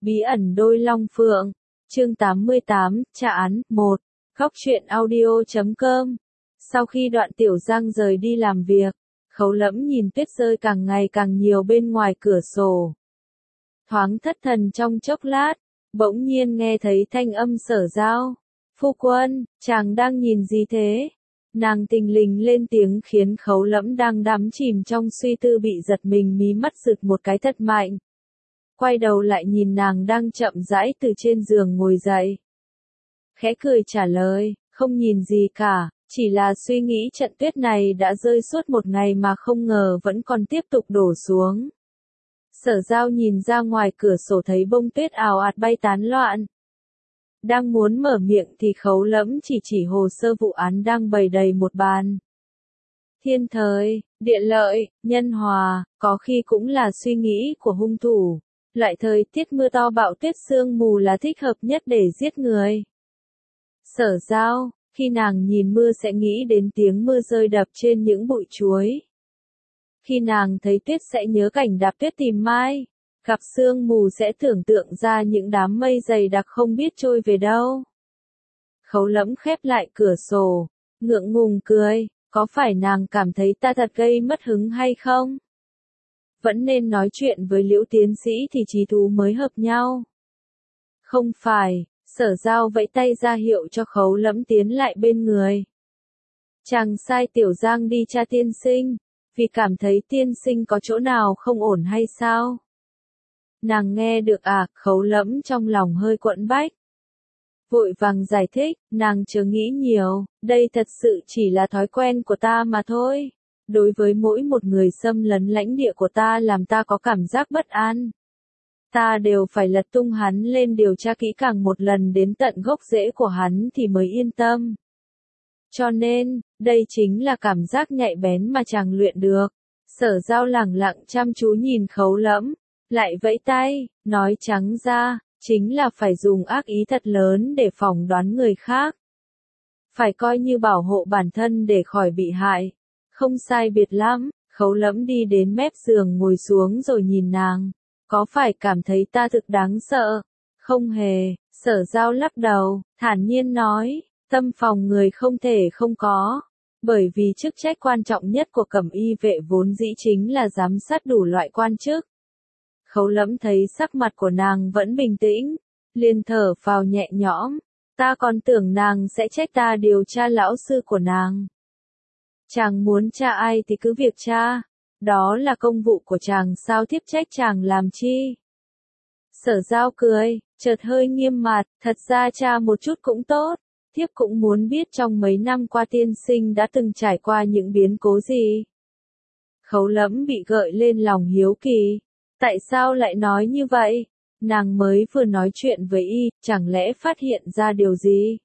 Bí ẩn đôi long phượng, chương 88, tra án, 1, Góc truyện audio.com. Sau khi Đoạn Tiểu Giang rời đi làm việc, Khấu Lẫm nhìn tuyết rơi càng ngày càng nhiều bên ngoài cửa sổ. Thoáng thất thần trong chốc lát, bỗng nhiên nghe thấy thanh âm Sở Giao. Phu quân, chàng đang nhìn gì thế? Nàng tình lình lên tiếng khiến Khấu Lẫm đang đắm chìm trong suy tư bị giật mình mí mắt rực một cái thật mạnh. Quay đầu lại nhìn nàng đang chậm rãi từ trên giường ngồi dậy. Khẽ cười trả lời, không nhìn gì cả, chỉ là suy nghĩ trận tuyết này đã rơi suốt một ngày mà không ngờ vẫn còn tiếp tục đổ xuống. Sở Giao nhìn ra ngoài cửa sổ thấy bông tuyết ào ạt bay tán loạn. Đang muốn mở miệng thì Khấu Lẫm chỉ hồ sơ vụ án đang bày đầy một bàn. Thiên thời, địa lợi, nhân hòa, có khi cũng là suy nghĩ của hung thủ. Loại thời tiết mưa to bão tuyết sương mù là thích hợp nhất để giết người. Sở Giao, khi nàng nhìn mưa sẽ nghĩ đến tiếng mưa rơi đập trên những bụi chuối. Khi nàng thấy tuyết sẽ nhớ cảnh đạp tuyết tìm mai. Gặp sương mù sẽ tưởng tượng ra những đám mây dày đặc không biết trôi về đâu. Khấu Lẫm khép lại cửa sổ, ngượng ngùng cười, có phải nàng cảm thấy ta thật gây mất hứng hay không? Vẫn nên nói chuyện với Liễu tiến sĩ thì chí thú mới hợp nhau. Không phải, Sở Giao vẫy tay ra hiệu cho Khấu Lẫm tiến lại bên người. Chàng sai Tiểu Giang đi tra tiên sinh, vì cảm thấy tiên sinh có chỗ nào không ổn hay sao? Nàng nghe được à, Khấu Lẫm trong lòng hơi quẫn bách. Vội vàng giải thích, nàng chớ nghĩ nhiều, đây thật sự chỉ là thói quen của ta mà thôi. Đối với mỗi một người xâm lấn lãnh địa của ta làm ta có cảm giác bất an. Ta đều phải lật tung hắn lên điều tra kỹ càng một lần đến tận gốc rễ của hắn thì mới yên tâm. Cho nên, đây chính là cảm giác nhạy bén mà chàng luyện được. Sở Giao lẳng lặng chăm chú nhìn Khấu Lẫm, lại vẫy tay, nói trắng ra, chính là phải dùng ác ý thật lớn để phỏng đoán người khác. Phải coi như bảo hộ bản thân để khỏi bị hại. Không sai biệt lắm, Khấu Lẫm đi đến mép giường ngồi xuống rồi nhìn nàng. Có phải cảm thấy ta thực đáng sợ? Không hề, Sở Giao lắc đầu, thản nhiên nói, tâm phòng người không thể không có. Bởi vì chức trách quan trọng nhất của cẩm y vệ vốn dĩ chính là giám sát đủ loại quan chức. Khấu Lẫm thấy sắc mặt của nàng vẫn bình tĩnh, liền thở phào nhẹ nhõm, ta còn tưởng nàng sẽ trách ta điều tra lão sư của nàng. Chàng muốn tra ai thì cứ việc tra, đó là công vụ của chàng sao thiếp trách chàng làm chi. Sở Giao cười, chợt hơi nghiêm mặt, thật ra tra một chút cũng tốt, thiếp cũng muốn biết trong mấy năm qua tiên sinh đã từng trải qua những biến cố gì. Khấu Lẫm bị gợi lên lòng hiếu kỳ. Tại sao lại nói như vậy? Nàng mới vừa nói chuyện với y, chẳng lẽ phát hiện ra điều gì?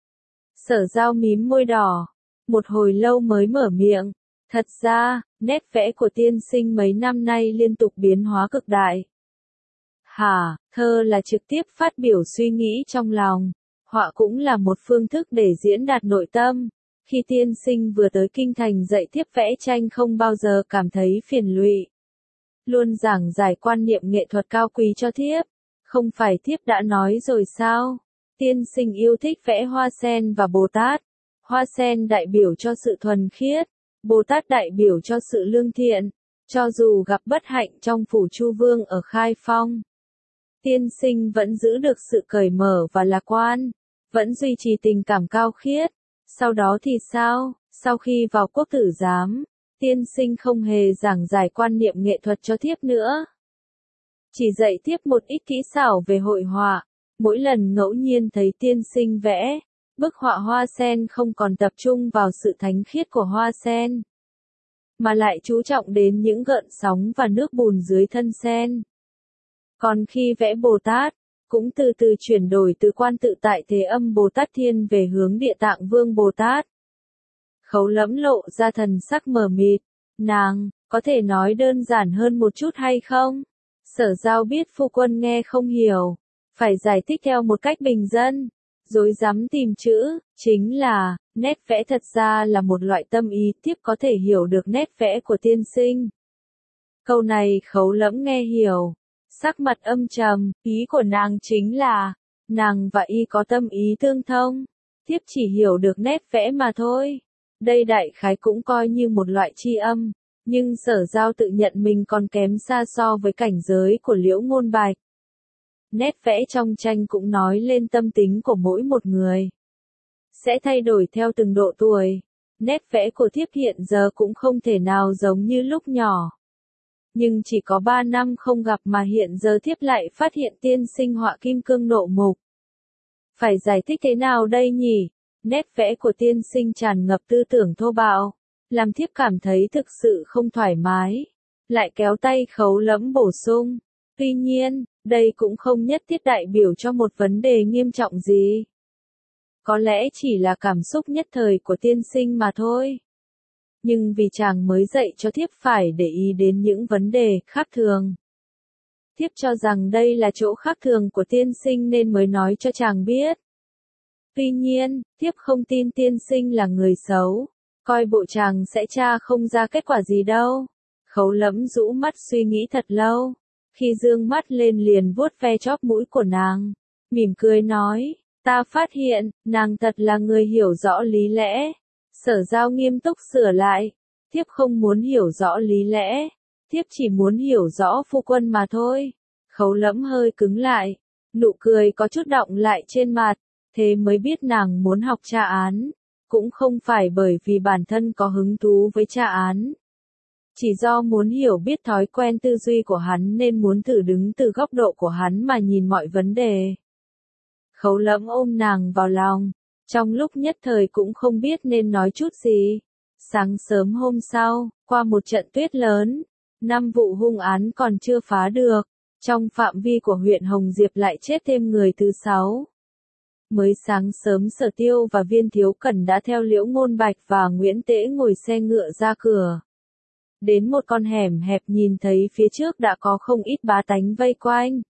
Sở Giao mím môi đỏ, một hồi lâu mới mở miệng. Thật ra, nét vẽ của tiên sinh mấy năm nay liên tục biến hóa cực đại. Hả, thơ là trực tiếp phát biểu suy nghĩ trong lòng, họa cũng là một phương thức để diễn đạt nội tâm. Khi tiên sinh vừa tới kinh thành dạy thiếp vẽ tranh không bao giờ cảm thấy phiền lụy. Luôn giảng giải quan niệm nghệ thuật cao quý cho thiếp. Không phải thiếp đã nói rồi sao? Tiên sinh yêu thích vẽ hoa sen và Bồ Tát. Hoa sen đại biểu cho sự thuần khiết, Bồ Tát đại biểu cho sự lương thiện. Cho dù gặp bất hạnh trong phủ Chu Vương ở Khai Phong, tiên sinh vẫn giữ được sự cởi mở và lạc quan, vẫn duy trì tình cảm cao khiết. Sau đó thì sao? Sau khi vào quốc tử giám, tiên sinh không hề giảng giải quan niệm nghệ thuật cho thiếp nữa. Chỉ dạy thiếp một ít kỹ xảo về hội họa. Mỗi lần ngẫu nhiên thấy tiên sinh vẽ, bức họa hoa sen không còn tập trung vào sự thánh khiết của hoa sen, mà lại chú trọng đến những gợn sóng và nước bùn dưới thân sen. Còn khi vẽ Bồ Tát, cũng từ từ chuyển đổi từ quan tự tại Thế Âm Bồ Tát Thiên về hướng Địa Tạng Vương Bồ Tát. Khấu Lẫm lộ ra thần sắc mờ mịt, nàng, có thể nói đơn giản hơn một chút hay không? Sở Giao biết phu quân nghe không hiểu, phải giải thích theo một cách bình dân, rối rắm tìm chữ, chính là, nét vẽ thật ra là một loại tâm ý tiếp có thể hiểu được nét vẽ của tiên sinh. Câu này Khấu Lẫm nghe hiểu, sắc mặt âm trầm, ý của nàng chính là, nàng và y có tâm ý tương thông. Thiếp chỉ hiểu được nét vẽ mà thôi. Đây đại khái cũng coi như một loại tri âm, nhưng Sở Giao tự nhận mình còn kém xa so với cảnh giới của Liễu Ngôn Bạch. Nét vẽ trong tranh cũng nói lên tâm tính của mỗi một người. Sẽ thay đổi theo từng độ tuổi. Nét vẽ của thiếp hiện giờ cũng không thể nào giống như lúc nhỏ. Nhưng chỉ có 3 năm không gặp mà hiện giờ thiếp lại phát hiện tiên sinh họa kim cương nộ mục. Phải giải thích thế nào đây nhỉ? Nét vẽ của tiên sinh tràn ngập tư tưởng thô bạo, làm thiếp cảm thấy thực sự không thoải mái. Lại kéo tay Khấu Lẫm bổ sung. Tuy nhiên, đây cũng không nhất thiết đại biểu cho một vấn đề nghiêm trọng gì. Có lẽ chỉ là cảm xúc nhất thời của tiên sinh mà thôi. Nhưng vì chàng mới dạy cho thiếp phải để ý đến những vấn đề khác thường. Thiếp cho rằng đây là chỗ khác thường của tiên sinh nên mới nói cho chàng biết. Tuy nhiên, thiếp không tin tiên sinh là người xấu, coi bộ chàng sẽ tra không ra kết quả gì đâu. Khấu Lẫm rũ mắt suy nghĩ thật lâu, khi dương mắt lên liền vuốt ve chóp mũi của nàng, mỉm cười nói, ta phát hiện, nàng thật là người hiểu rõ lý lẽ. Sở Giao nghiêm túc sửa lại, thiếp không muốn hiểu rõ lý lẽ, thiếp chỉ muốn hiểu rõ phu quân mà thôi. Khấu Lẫm hơi cứng lại, nụ cười có chút đọng lại trên mặt, thế mới biết nàng muốn học tra án, cũng không phải bởi vì bản thân có hứng thú với tra án. Chỉ do muốn hiểu biết thói quen tư duy của hắn nên muốn thử đứng từ góc độ của hắn mà nhìn mọi vấn đề. Khấu Lẫm ôm nàng vào lòng, trong lúc nhất thời cũng không biết nên nói chút gì. Sáng sớm hôm sau, qua một trận tuyết lớn, 5 vụ hung án còn chưa phá được, trong phạm vi của huyện Hồng Diệp lại chết thêm người thứ 6. Mới sáng sớm Sở Tiêu và Viên Thiếu Cẩn đã theo Liễu Ngôn Bạch và Nguyễn Tễ ngồi xe ngựa ra cửa. Đến một con hẻm hẹp nhìn thấy phía trước đã có không ít bá tánh vây quanh.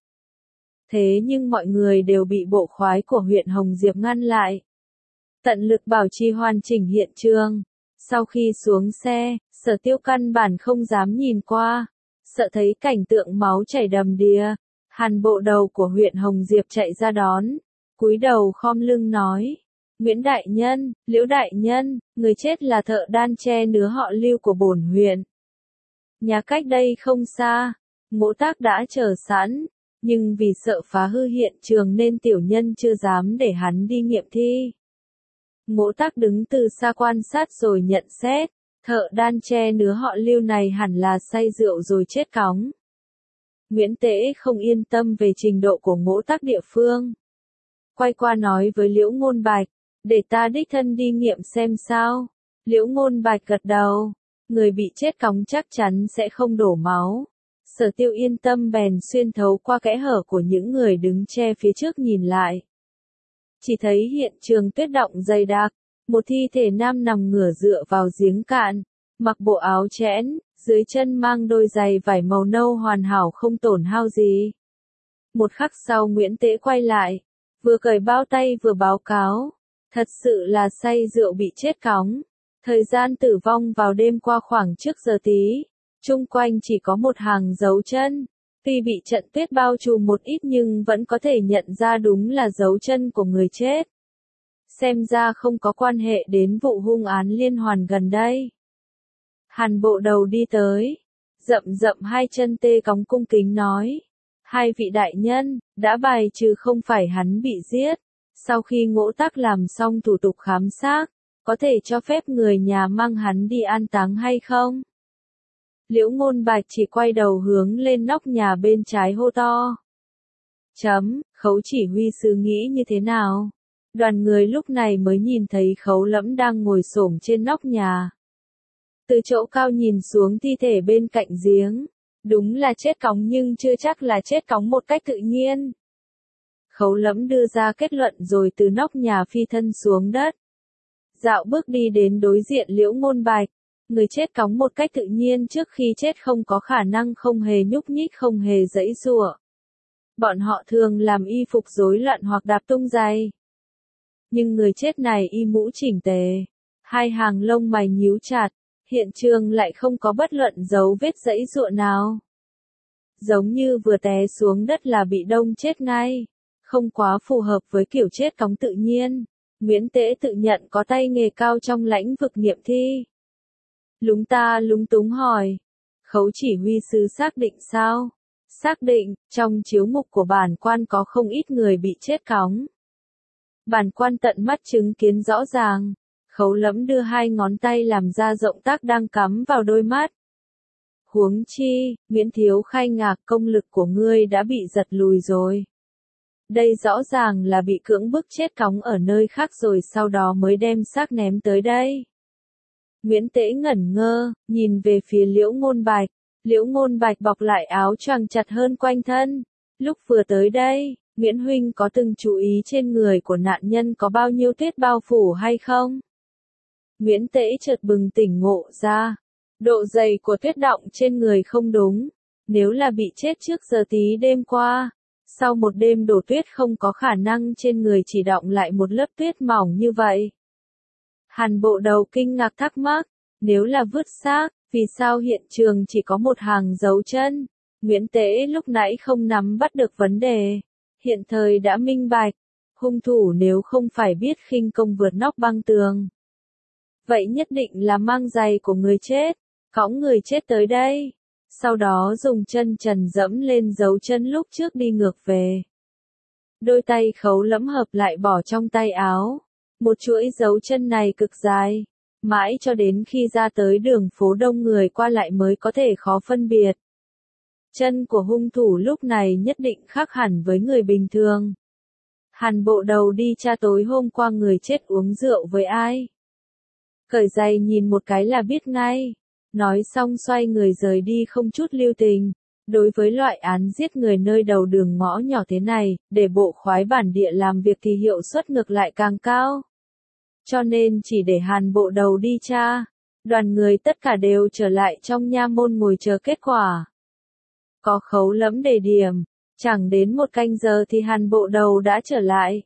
Thế nhưng mọi người đều bị bộ khoái của huyện Hồng Diệp ngăn lại. Tận lực bảo trì hoàn chỉnh hiện trường. Sau khi xuống xe, Sở Tiêu căn bản không dám nhìn qua, sợ thấy cảnh tượng máu chảy đầm đìa. Hàn bộ đầu của huyện Hồng Diệp chạy ra đón, cúi đầu khom lưng nói, Nguyễn đại nhân, Liễu đại nhân, người chết là thợ đan tre nứa họ Lưu của bổn huyện. Nhà cách đây không xa, Ngỗ Tác đã chờ sẵn, nhưng vì sợ phá hư hiện trường nên tiểu nhân chưa dám để hắn đi nghiệm thi. Ngỗ Tác đứng từ xa quan sát rồi nhận xét, thợ đan tre nứa họ Lưu này hẳn là say rượu rồi chết cóng. Nguyễn Tễ không yên tâm về trình độ của Ngỗ Tác địa phương. Quay qua nói với Liễu Ngôn Bạch, để ta đích thân đi nghiệm xem sao. Liễu Ngôn Bạch gật đầu, người bị chết cóng chắc chắn sẽ không đổ máu. Sở Tiêu yên tâm bèn xuyên thấu qua kẽ hở của những người đứng che phía trước nhìn lại. Chỉ thấy hiện trường tuyết đọng dày đặc, một thi thể nam nằm ngửa dựa vào giếng cạn, mặc bộ áo chẽn, dưới chân mang đôi giày vải màu nâu hoàn hảo không tổn hao gì. Một khắc sau Nguyễn Tễ quay lại, vừa cởi bao tay vừa báo cáo, thật sự là say rượu bị chết cóng. Thời gian tử vong vào đêm qua khoảng trước giờ tí, chung quanh chỉ có một hàng dấu chân. Tuy bị trận tuyết bao trùm một ít nhưng vẫn có thể nhận ra đúng là dấu chân của người chết. Xem ra không có quan hệ đến vụ hung án liên hoàn gần đây. Hàn bộ đầu đi tới, rậm rậm hai chân tê cóng cung kính nói. Hai vị đại nhân, đã bài trừ không phải hắn bị giết. Sau khi Ngỗ Tác làm xong thủ tục khám xác, có thể cho phép người nhà mang hắn đi an táng hay không? Liễu Ngôn Bạch chỉ quay đầu hướng lên nóc nhà bên trái hô to. Khấu chỉ huy sứ nghĩ như thế nào? Đoàn người lúc này mới nhìn thấy Khấu Lẫm đang ngồi xổm trên nóc nhà. Từ chỗ cao nhìn xuống thi thể bên cạnh giếng, đúng là chết cóng nhưng chưa chắc là chết cóng một cách tự nhiên. Khấu Lẫm đưa ra kết luận rồi từ nóc nhà phi thân xuống đất. Dạo bước đi đến đối diện Liễu Ngôn Bạch. Người chết cóng một cách tự nhiên trước khi chết không có khả năng không hề nhúc nhích không hề giãy giụa. Bọn họ thường làm y phục rối loạn hoặc đạp tung giày. Nhưng người chết này y mũ chỉnh tề, hai hàng lông mày nhíu chặt, hiện trường lại không có bất luận dấu vết giãy giụa nào. giống như vừa té xuống đất là bị đông chết ngay, không quá phù hợp với kiểu chết cóng tự nhiên. Nguyễn Tế tự nhận có tay nghề cao trong lĩnh vực nghiệm thi. Lúng ta lúng túng hỏi, Khấu chỉ huy sứ xác định sao? Xác định, trong chiếu mục của bản quan có không ít người bị chết cóng. Bản quan tận mắt chứng kiến rõ ràng. Khấu Lẫm đưa hai ngón tay làm ra động tác đang cắm vào đôi mắt. Huống chi, Nguyễn Thiếu Khai Ngạc, công lực của ngươi đã bị giật lùi rồi. Đây rõ ràng là bị cưỡng bức chết cóng ở nơi khác rồi sau đó mới đem xác ném tới đây. Nguyễn Tế ngẩn ngơ, nhìn về phía Liễu Ngôn Bạch. Liễu Ngôn Bạch bọc lại áo choàng chặt hơn quanh thân. Lúc vừa tới đây, Nguyễn Huynh có từng chú ý trên người của nạn nhân có bao nhiêu tuyết bao phủ hay không? Nguyễn Tế chợt bừng tỉnh ngộ ra. Độ dày của tuyết đọng trên người không đúng. Nếu là bị chết trước giờ tí đêm qua, sau một đêm đổ tuyết không có khả năng trên người chỉ đọng lại một lớp tuyết mỏng như vậy. Hàn Bộ Đầu kinh ngạc thắc mắc, nếu là vứt xác, vì sao hiện trường chỉ có một hàng dấu chân? Nguyễn Tế lúc nãy không nắm bắt được vấn đề, hiện thời đã minh bạch, hung thủ nếu không phải biết khinh công vượt nóc băng tường, vậy nhất định là mang giày của người chết, cõng người chết tới đây, sau đó dùng chân trần dẫm lên dấu chân lúc trước đi ngược về. Đôi tay Khấu Lẫm hợp lại bỏ trong tay áo. Một chuỗi dấu chân này cực dài, mãi cho đến khi ra tới đường phố đông người qua lại mới có thể khó phân biệt. Chân của hung thủ lúc này nhất định khác hẳn với người bình thường. Hàn Bộ Đầu đi tra tối hôm qua người chết uống rượu với ai. Cởi giày nhìn một cái là biết ngay. Nói xong xoay người rời đi không chút lưu tình. Đối với loại án giết người nơi đầu đường ngõ nhỏ thế này, để bộ khoái bản địa làm việc thì hiệu suất ngược lại càng cao. Cho nên chỉ để Hàn Bộ Đầu đi tra, đoàn người tất cả đều trở lại trong nha môn ngồi chờ kết quả. Có Khấu Lẫm đề điểm, chẳng đến một canh giờ thì Hàn Bộ Đầu đã trở lại.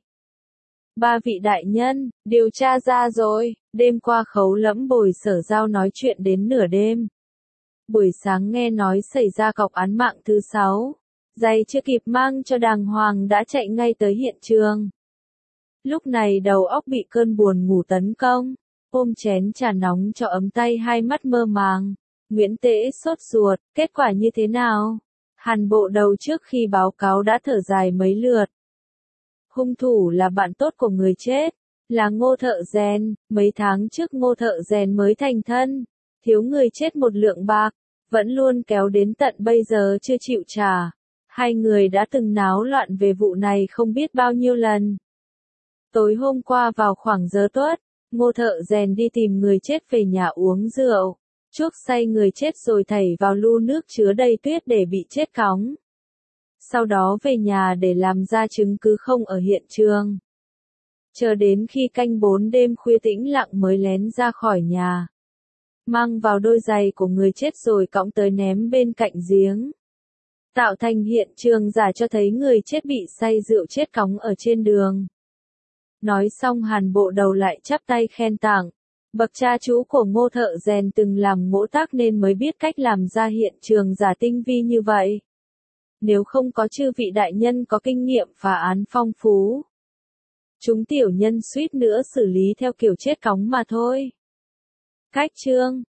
Ba vị đại nhân, điều tra ra rồi, đêm qua Khấu Lẫm bồi Sở Giao nói chuyện đến nửa đêm. Buổi sáng nghe nói xảy ra cọc án mạng thứ 6, giày chưa kịp mang cho đàng hoàng đã chạy ngay tới hiện trường. Lúc này đầu óc bị cơn buồn ngủ tấn công, ôm chén trà nóng cho ấm tay hai mắt mơ màng. Nguyễn Tế sốt ruột, kết quả như thế nào? Hàn Bộ Đầu trước khi báo cáo đã thở dài mấy lượt. Hung thủ là bạn tốt của người chết, là Ngô Thợ Rèn, mấy tháng trước Ngô Thợ Rèn mới thành thân, thiếu người chết một lượng bạc, vẫn luôn kéo đến tận bây giờ chưa chịu trả. Hai người đã từng náo loạn về vụ này không biết bao nhiêu lần. Tối hôm qua vào khoảng giờ tuất, Ngô Thợ Rèn đi tìm người chết về nhà uống rượu, chuốc say người chết rồi thảy vào lu nước chứa đầy tuyết để bị chết cóng. Sau đó về nhà để làm ra chứng cứ không ở hiện trường. Chờ đến khi canh 4 đêm khuya tĩnh lặng mới lén ra khỏi nhà. Mang vào đôi giày của người chết rồi cõng tới ném bên cạnh giếng. Tạo thành hiện trường giả cho thấy người chết bị say rượu chết cóng ở trên đường. Nói xong Hàn Bộ Đầu lại chắp tay khen tặng. Bậc cha chú của Ngô Thợ Rèn từng làm ngỗ tác nên mới biết cách làm ra hiện trường giả tinh vi như vậy. Nếu không có chư vị đại nhân có kinh nghiệm phá án phong phú, chúng tiểu nhân suýt nữa xử lý theo kiểu chết cóng mà thôi. Cách chương